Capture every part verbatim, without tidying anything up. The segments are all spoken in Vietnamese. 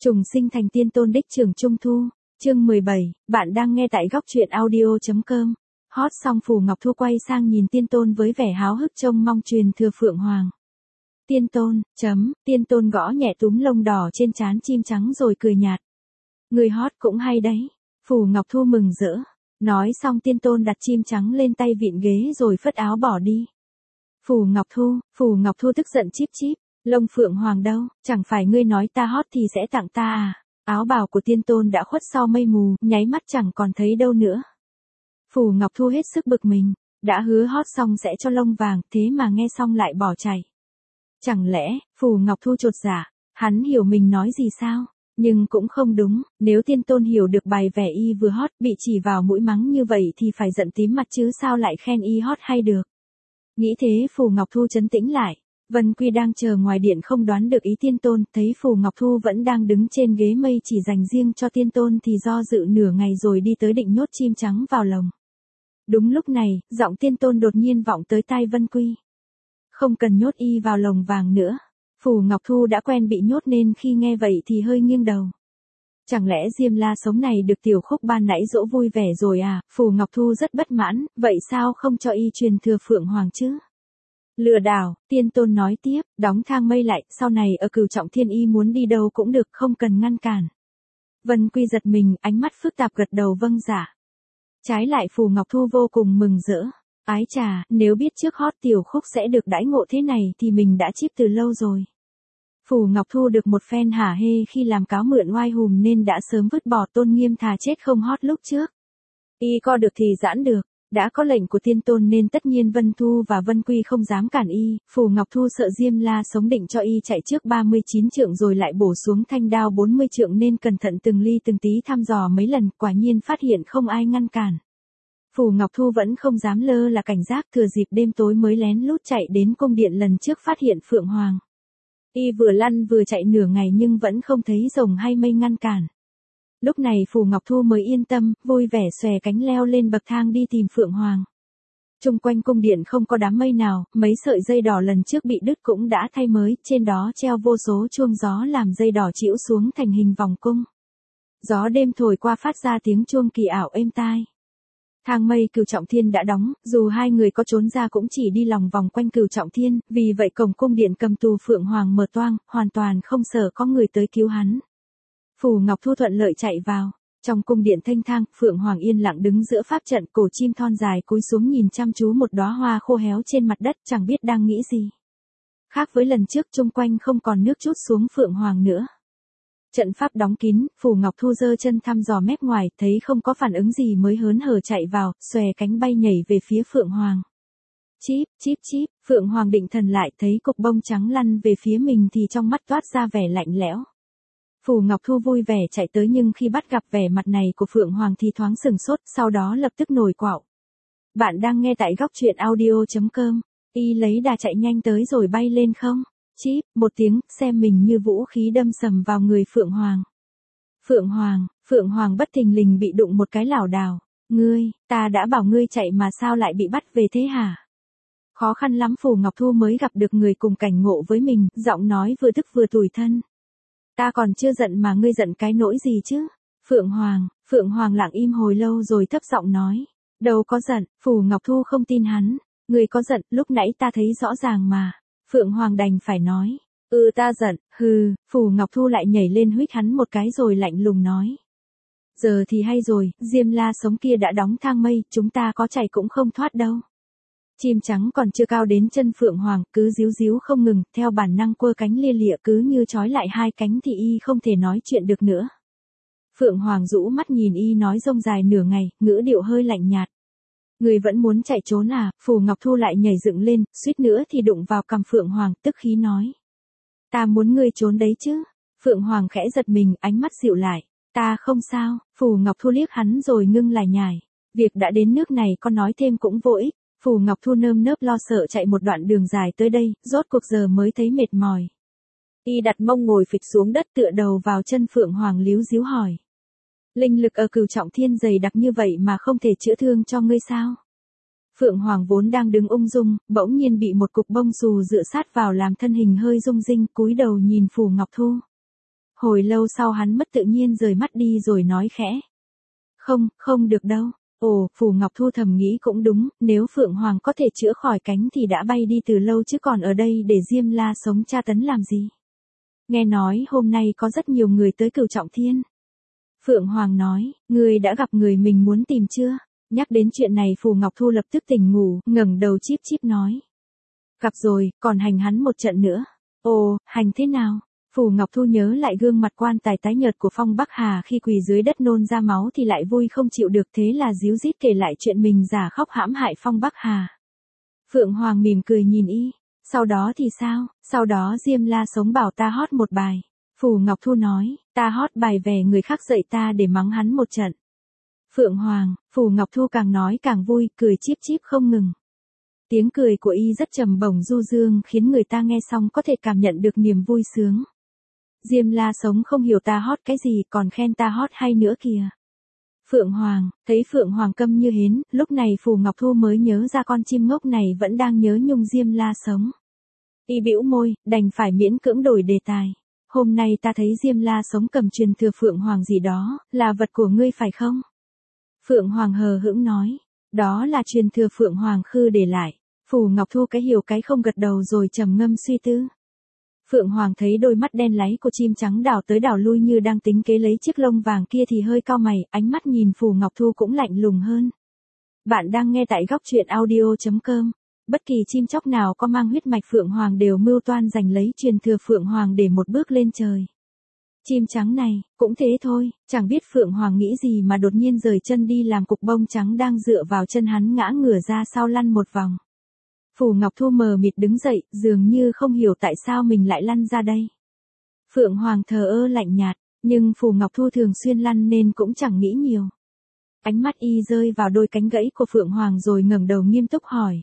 Trùng sinh thành tiên tôn đích trưởng Trung Thu, chương mười bảy, bạn đang nghe tại góc truyện audio.com. Hot xong Phù Ngọc Thu quay sang nhìn tiên tôn với vẻ háo hức trông mong truyền thừa Phượng Hoàng. Tiên tôn, chấm, tiên tôn gõ nhẹ túm lông đỏ trên trán chim trắng rồi cười nhạt. Người hot cũng hay đấy. Phù Ngọc Thu mừng rỡ. Nói xong tiên tôn đặt chim trắng lên tay vịn ghế rồi phất áo bỏ đi. Phù Ngọc Thu, Phù Ngọc Thu tức giận chíp chíp. Lông Phượng Hoàng đâu, chẳng phải ngươi nói ta hot thì sẽ tặng ta à? Áo bào của tiên tôn đã khuất sau mây mù, nháy mắt chẳng còn thấy đâu nữa. Phù Ngọc Thu hết sức bực mình, đã hứa hot xong sẽ cho lông vàng, thế mà nghe xong lại bỏ chạy. Chẳng lẽ, Phù Ngọc Thu chột dạ, hắn hiểu mình nói gì sao? Nhưng cũng không đúng, nếu tiên tôn hiểu được bài vẻ y vừa hot bị chỉ vào mũi mắng như vậy thì phải giận tím mặt chứ sao lại khen y hot hay được. Nghĩ thế Phù Ngọc Thu trấn tĩnh lại. Vân Quy đang chờ ngoài điện không đoán được ý tiên tôn, thấy Phù Ngọc Thu vẫn đang đứng trên ghế mây chỉ dành riêng cho tiên tôn thì do dự nửa ngày rồi đi tới định nhốt chim trắng vào lồng. Đúng lúc này, giọng tiên tôn đột nhiên vọng tới tai Vân Quy. Không cần nhốt y vào lồng vàng nữa. Phù Ngọc Thu đã quen bị nhốt nên khi nghe vậy thì hơi nghiêng đầu. Chẳng lẽ Diêm La Sống này được Tiểu Khúc ban nãy dỗ vui vẻ rồi à? Phù Ngọc Thu rất bất mãn, vậy sao không cho y truyền thừa Phượng Hoàng chứ? Lừa đảo, tiên tôn nói tiếp, đóng thang mây lại, sau này ở Cửu Trọng Thiên y muốn đi đâu cũng được, không cần ngăn cản. Vân Quy giật mình, ánh mắt phức tạp gật đầu vâng dạ. Trái lại Phù Ngọc Thu vô cùng mừng rỡ. Ái chà, nếu biết trước hot Tiểu Khúc sẽ được đãi ngộ thế này thì mình đã chíp từ lâu rồi. Phù Ngọc Thu được một phen hả hê khi làm cáo mượn oai hùm nên đã sớm vứt bỏ tôn nghiêm thà chết không hot lúc trước. Y co được thì giãn được. Đã có lệnh của tiên tôn nên tất nhiên Vân Thu và Vân Quy không dám cản y, Phù Ngọc Thu sợ Diêm La Sống định cho y chạy trước ba mươi chín trượng rồi lại bổ xuống thanh đao bốn mươi trượng nên cẩn thận từng ly từng tí thăm dò mấy lần, quả nhiên phát hiện không ai ngăn cản. Phù Ngọc Thu vẫn không dám lơ là cảnh giác, thừa dịp đêm tối mới lén lút chạy đến cung điện lần trước phát hiện Phượng Hoàng. Y vừa lăn vừa chạy nửa ngày nhưng vẫn không thấy rồng hay mây ngăn cản. Lúc này Phù Ngọc Thu mới yên tâm, vui vẻ xòe cánh leo lên bậc thang đi tìm Phượng Hoàng. Trung quanh cung điện không có đám mây nào, mấy sợi dây đỏ lần trước bị đứt cũng đã thay mới, trên đó treo vô số chuông gió làm dây đỏ chĩu xuống thành hình vòng cung. Gió đêm thổi qua phát ra tiếng chuông kỳ ảo êm tai. Thang mây Cửu Trọng Thiên đã đóng, dù hai người có trốn ra cũng chỉ đi lòng vòng quanh Cửu Trọng Thiên, vì vậy cổng cung điện cầm tù Phượng Hoàng mở toang, hoàn toàn không sợ có người tới cứu hắn. Phù Ngọc Thu thuận lợi chạy vào. Trong cung điện thanh thang, Phượng Hoàng yên lặng đứng giữa pháp trận, cổ chim thon dài cúi xuống nhìn chăm chú một đóa hoa khô héo trên mặt đất, chẳng biết đang nghĩ gì. Khác với lần trước, chung quanh không còn nước trút xuống Phượng Hoàng nữa. Trận pháp đóng kín, Phù Ngọc Thu giơ chân thăm dò mép ngoài, thấy không có phản ứng gì mới hớn hở chạy vào, xòe cánh bay nhảy về phía Phượng Hoàng. Chíp, chíp chíp, Phượng Hoàng định thần lại, thấy cục bông trắng lăn về phía mình thì trong mắt toát ra vẻ lạnh lẽo. Phù Ngọc Thu vui vẻ chạy tới nhưng khi bắt gặp vẻ mặt này của Phượng Hoàng thì thoáng sừng sốt, sau đó lập tức nổi quạo. Bạn đang nghe tại góc truyện audio.com. Y lấy đà chạy nhanh tới rồi bay lên không. Chíp, một tiếng, xem mình như vũ khí đâm sầm vào người Phượng Hoàng. Phượng Hoàng, Phượng Hoàng bất thình lình bị đụng một cái lảo đảo. Ngươi, ta đã bảo ngươi chạy mà sao lại bị bắt về thế hả? Khó khăn lắm Phù Ngọc Thu mới gặp được người cùng cảnh ngộ với mình, giọng nói vừa tức vừa tủi thân. Ta còn chưa giận mà ngươi giận cái nỗi gì chứ? Phượng Hoàng, Phượng Hoàng lặng im hồi lâu rồi thấp giọng nói. Đâu có giận, Phù Ngọc Thu không tin hắn. Ngươi có giận, lúc nãy ta thấy rõ ràng mà. Phượng Hoàng đành phải nói. Ừ ta giận, hừ, Phù Ngọc Thu lại nhảy lên huých hắn một cái rồi lạnh lùng nói. Giờ thì hay rồi, Diêm La Sống kia đã đóng thang mây, chúng ta có chạy cũng không thoát đâu. Chim trắng còn chưa cao đến chân Phượng Hoàng, cứ díu díu không ngừng, theo bản năng quơ cánh lia lịa cứ như trói lại hai cánh thì y không thể nói chuyện được nữa. Phượng Hoàng rũ mắt nhìn y nói rông dài nửa ngày, ngữ điệu hơi lạnh nhạt. Người vẫn muốn chạy trốn à? Phù Ngọc Thu lại nhảy dựng lên, suýt nữa thì đụng vào cằm Phượng Hoàng, tức khí nói. Ta muốn ngươi trốn đấy chứ. Phượng Hoàng khẽ giật mình, ánh mắt dịu lại. Ta không sao. Phù Ngọc Thu liếc hắn rồi ngưng lại nhải. Việc đã đến nước này con nói thêm cũng vô ích. Phù Ngọc Thu nơm nớp lo sợ chạy một đoạn đường dài tới đây, rốt cuộc giờ mới thấy mệt mỏi. Y đặt mông ngồi phịch xuống đất tựa đầu vào chân Phượng Hoàng líu díu hỏi. Linh lực ở Cửu Trọng Thiên dày đặc như vậy mà không thể chữa thương cho ngươi sao? Phượng Hoàng vốn đang đứng ung dung, bỗng nhiên bị một cục bông xù dựa sát vào làm thân hình hơi rung rinh, cúi đầu nhìn Phù Ngọc Thu. Hồi lâu sau hắn mất tự nhiên rời mắt đi rồi nói khẽ. Không, không được đâu. Ồ, Phù Ngọc Thu thầm nghĩ cũng đúng, nếu Phượng Hoàng có thể chữa khỏi cánh thì đã bay đi từ lâu chứ còn ở đây để Diêm La sống tra tấn làm gì. Nghe nói hôm nay có rất nhiều người tới Cửu Trọng Thiên. Phượng Hoàng nói, ngươi đã gặp người mình muốn tìm chưa? Nhắc đến chuyện này Phù Ngọc Thu lập tức tỉnh ngủ, ngẩng đầu chíp chíp nói. Gặp rồi, còn hành hắn một trận nữa. Ồ, hành thế nào? Phù Ngọc Thu nhớ lại gương mặt quan tài tái nhợt của Phong Bắc Hà khi quỳ dưới đất nôn ra máu thì lại vui không chịu được, thế là díu dít kể lại chuyện mình giả khóc hãm hại Phong Bắc Hà. Phượng Hoàng mỉm cười nhìn y. Sau đó thì sao? Sau đó Diêm La sống bảo ta hót một bài. Phù Ngọc Thu nói, ta hót bài về người khác dạy ta để mắng hắn một trận. Phượng Hoàng, Phù Ngọc Thu càng nói càng vui, cười chíp chíp không ngừng. Tiếng cười của y rất trầm bổng du dương khiến người ta nghe xong có thể cảm nhận được niềm vui sướng. Diêm La sống không hiểu ta hót cái gì còn khen ta hót hay nữa kìa. Phượng Hoàng, thấy Phượng Hoàng câm như hến, lúc này Phù Ngọc Thu mới nhớ ra con chim ngốc này vẫn đang nhớ nhung Diêm La sống. Y bĩu môi, đành phải miễn cưỡng đổi đề tài. Hôm nay ta thấy Diêm La sống cầm truyền thừa Phượng Hoàng gì đó, là vật của ngươi phải không? Phượng Hoàng hờ hững nói, đó là truyền thừa Phượng Hoàng Khư để lại. Phù Ngọc Thu cái hiểu cái không gật đầu rồi trầm ngâm suy tư. Phượng Hoàng thấy đôi mắt đen láy của chim trắng đảo tới đảo lui như đang tính kế lấy chiếc lông vàng kia thì hơi cau mày, ánh mắt nhìn Phù Ngọc Thu cũng lạnh lùng hơn. Bạn đang nghe tại góc truyện audio chấm com. Bất kỳ chim chóc nào có mang huyết mạch Phượng Hoàng đều mưu toan giành lấy truyền thừa Phượng Hoàng để một bước lên trời. Chim trắng này, cũng thế thôi, chẳng biết Phượng Hoàng nghĩ gì mà đột nhiên rời chân đi làm cục bông trắng đang dựa vào chân hắn ngã ngửa ra sau lăn một vòng. Phù Ngọc Thu mờ mịt đứng dậy, dường như không hiểu tại sao mình lại lăn ra đây. Phượng Hoàng thờ ơ lạnh nhạt, nhưng Phù Ngọc Thu thường xuyên lăn nên cũng chẳng nghĩ nhiều. Ánh mắt y rơi vào đôi cánh gãy của Phượng Hoàng rồi ngẩng đầu nghiêm túc hỏi.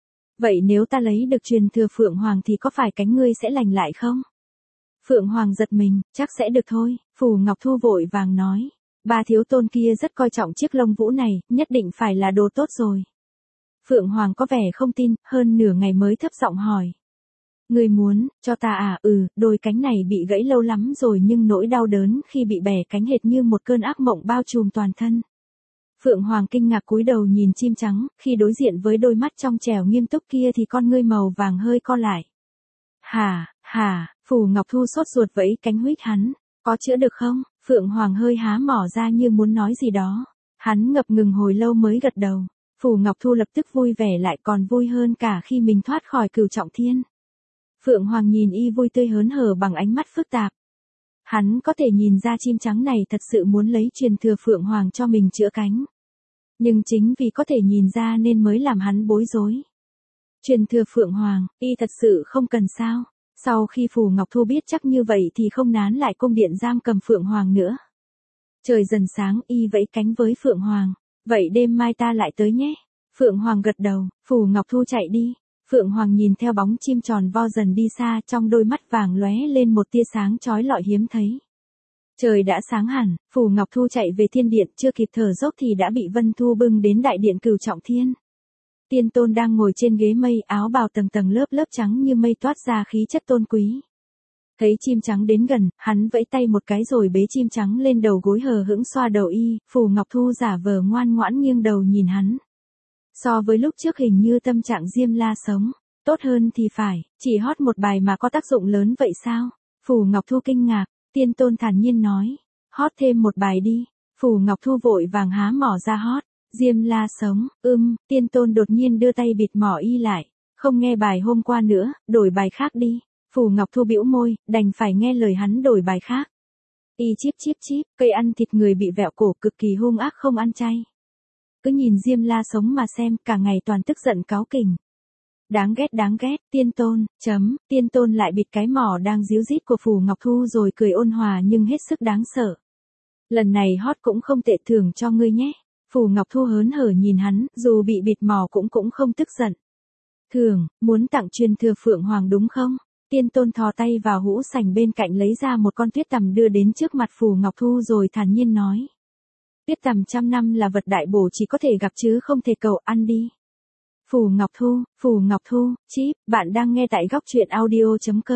Vậy nếu ta lấy được truyền thừa Phượng Hoàng thì có phải cánh ngươi sẽ lành lại không? Phượng Hoàng giật mình, chắc sẽ được thôi, Phù Ngọc Thu vội vàng nói. Ba thiếu tôn kia rất coi trọng chiếc lông vũ này, nhất định phải là đồ tốt rồi. Phượng Hoàng có vẻ không tin, hơn nửa ngày mới thấp giọng hỏi. Ngươi muốn, cho ta à? Ừ, đôi cánh này bị gãy lâu lắm rồi nhưng nỗi đau đớn khi bị bẻ cánh hệt như một cơn ác mộng bao trùm toàn thân. Phượng Hoàng kinh ngạc cúi đầu nhìn chim trắng, khi đối diện với đôi mắt trong trẻo nghiêm túc kia thì con ngươi màu vàng hơi co lại. Hả, hả, Phù Ngọc Thu sốt ruột vẫy cánh huých hắn, có chữa được không? Phượng Hoàng hơi há mỏ ra như muốn nói gì đó. Hắn ngập ngừng hồi lâu mới gật đầu. Phù Ngọc Thu lập tức vui vẻ lại, còn vui hơn cả khi mình thoát khỏi Cửu Trọng Thiên. Phượng Hoàng nhìn y vui tươi hớn hở bằng ánh mắt phức tạp. Hắn có thể nhìn ra chim trắng này thật sự muốn lấy truyền thừa Phượng Hoàng cho mình chữa cánh. Nhưng chính vì có thể nhìn ra nên mới làm hắn bối rối. Truyền thừa Phượng Hoàng, y thật sự không cần sao? Sau khi Phù Ngọc Thu biết chắc như vậy thì không nán lại cung điện giam cầm Phượng Hoàng nữa. Trời dần sáng, y vẫy cánh với Phượng Hoàng. Vậy đêm mai ta lại tới nhé. Phượng Hoàng gật đầu, Phù Ngọc Thu chạy đi. Phượng Hoàng nhìn theo bóng chim tròn vo dần đi xa, trong đôi mắt vàng lóe lên một tia sáng chói lọi hiếm thấy. Trời đã sáng hẳn, Phù Ngọc Thu chạy về thiên điện, chưa kịp thở dốc thì đã bị Vân Thu bưng đến đại điện Cửu Trọng Thiên. Tiên Tôn đang ngồi trên ghế mây, áo bào tầng tầng lớp lớp trắng như mây toát ra khí chất tôn quý. Thấy chim trắng đến gần, hắn vẫy tay một cái rồi bế chim trắng lên đầu gối hờ hững xoa đầu y. Phù Ngọc Thu giả vờ ngoan ngoãn nghiêng đầu nhìn hắn. So với lúc trước hình như tâm trạng Diêm La sống tốt hơn thì phải, chỉ hót một bài mà có tác dụng lớn vậy sao? Phù Ngọc Thu kinh ngạc. Tiên Tôn thản nhiên nói, hót thêm một bài đi. Phù Ngọc Thu vội vàng há mỏ ra hót. Diêm La sống, ưm, Tiên Tôn đột nhiên đưa tay bịt mỏ y lại. Không nghe bài hôm qua nữa, đổi bài khác đi. Phù Ngọc Thu bĩu môi, đành phải nghe lời hắn đổi bài khác. Y chíp chíp chíp, cây ăn thịt người bị vẹo cổ cực kỳ hung ác không ăn chay. Cứ nhìn Diêm La sống mà xem, cả ngày toàn tức giận cáu kỉnh. Đáng ghét đáng ghét, Tiên Tôn, chấm, Tiên Tôn lại bịt cái mỏ đang díu dít của Phù Ngọc Thu rồi cười ôn hòa nhưng hết sức đáng sợ. Lần này hót cũng không tệ, thưởng cho ngươi nhé. Phù Ngọc Thu hớn hở nhìn hắn, dù bị bịt mỏ cũng cũng không tức giận. Thường, muốn tặng truyền thừa Phượng Hoàng đúng không? Tiên Tôn thò tay vào hũ sành bên cạnh lấy ra một con tuyết tằm đưa đến trước mặt Phù Ngọc Thu rồi thản nhiên nói. Tuyết tằm trăm năm là vật đại bổ, chỉ có thể gặp chứ không thể cầu, ăn đi. Phù Ngọc Thu, Phù Ngọc Thu, chíp, bạn đang nghe tại góc truyện audio chấm com.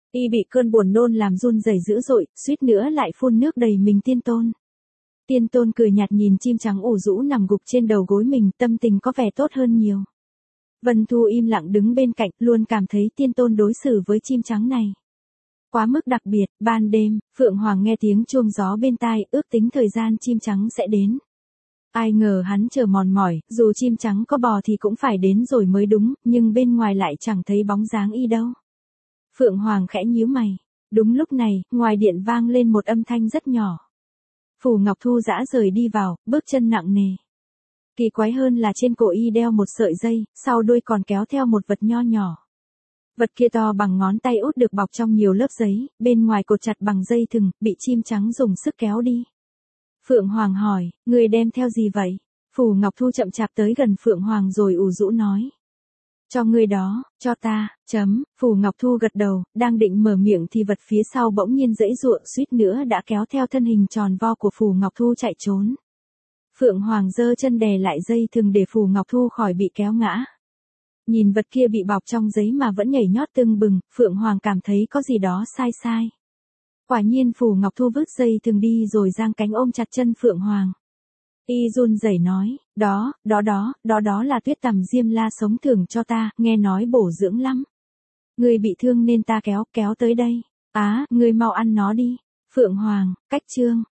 Y bị cơn buồn nôn làm run rẩy dữ dội, suýt nữa lại phun nước đầy mình Tiên Tôn. Tiên Tôn cười nhạt nhìn chim trắng ủ rũ nằm gục trên đầu gối mình, tâm tình có vẻ tốt hơn nhiều. Vân Thu im lặng đứng bên cạnh, luôn cảm thấy Tiên Tôn đối xử với chim trắng này quá mức đặc biệt. Ban đêm, Phượng Hoàng nghe tiếng chuông gió bên tai, ước tính thời gian chim trắng sẽ đến. Ai ngờ hắn chờ mòn mỏi, dù chim trắng có bò thì cũng phải đến rồi mới đúng, nhưng bên ngoài lại chẳng thấy bóng dáng y đâu. Phượng Hoàng khẽ nhíu mày. Đúng lúc này, ngoài điện vang lên một âm thanh rất nhỏ. Phù Ngọc Thu dã rời đi vào, bước chân nặng nề. Kỳ quái hơn là trên cổ y đeo một sợi dây, sau đuôi còn kéo theo một vật nho nhỏ. Vật kia to bằng ngón tay út được bọc trong nhiều lớp giấy, bên ngoài cột chặt bằng dây thừng, bị chim trắng dùng sức kéo đi. Phượng Hoàng hỏi, người đem theo gì vậy? Phù Ngọc Thu chậm chạp tới gần Phượng Hoàng rồi ủ rũ nói. Cho người đó, cho ta, chấm, Phù Ngọc Thu gật đầu, đang định mở miệng thì vật phía sau bỗng nhiên giãy giụa, suýt nữa đã kéo theo thân hình tròn vo của Phù Ngọc Thu chạy trốn. Phượng Hoàng giơ chân đè lại dây thừng để Phù Ngọc Thu khỏi bị kéo ngã. Nhìn vật kia bị bọc trong giấy mà vẫn nhảy nhót tưng bừng, Phượng Hoàng cảm thấy có gì đó sai sai. Quả nhiên Phù Ngọc Thu vứt dây thừng đi rồi giang cánh ôm chặt chân Phượng Hoàng. Y run rẩy nói, đó, đó đó, đó đó là tuyết tằm Diêm La sống thưởng cho ta, nghe nói bổ dưỡng lắm. Ngươi bị thương nên ta kéo, kéo tới đây. Á, à, ngươi mau ăn nó đi. Phượng Hoàng, cách chương.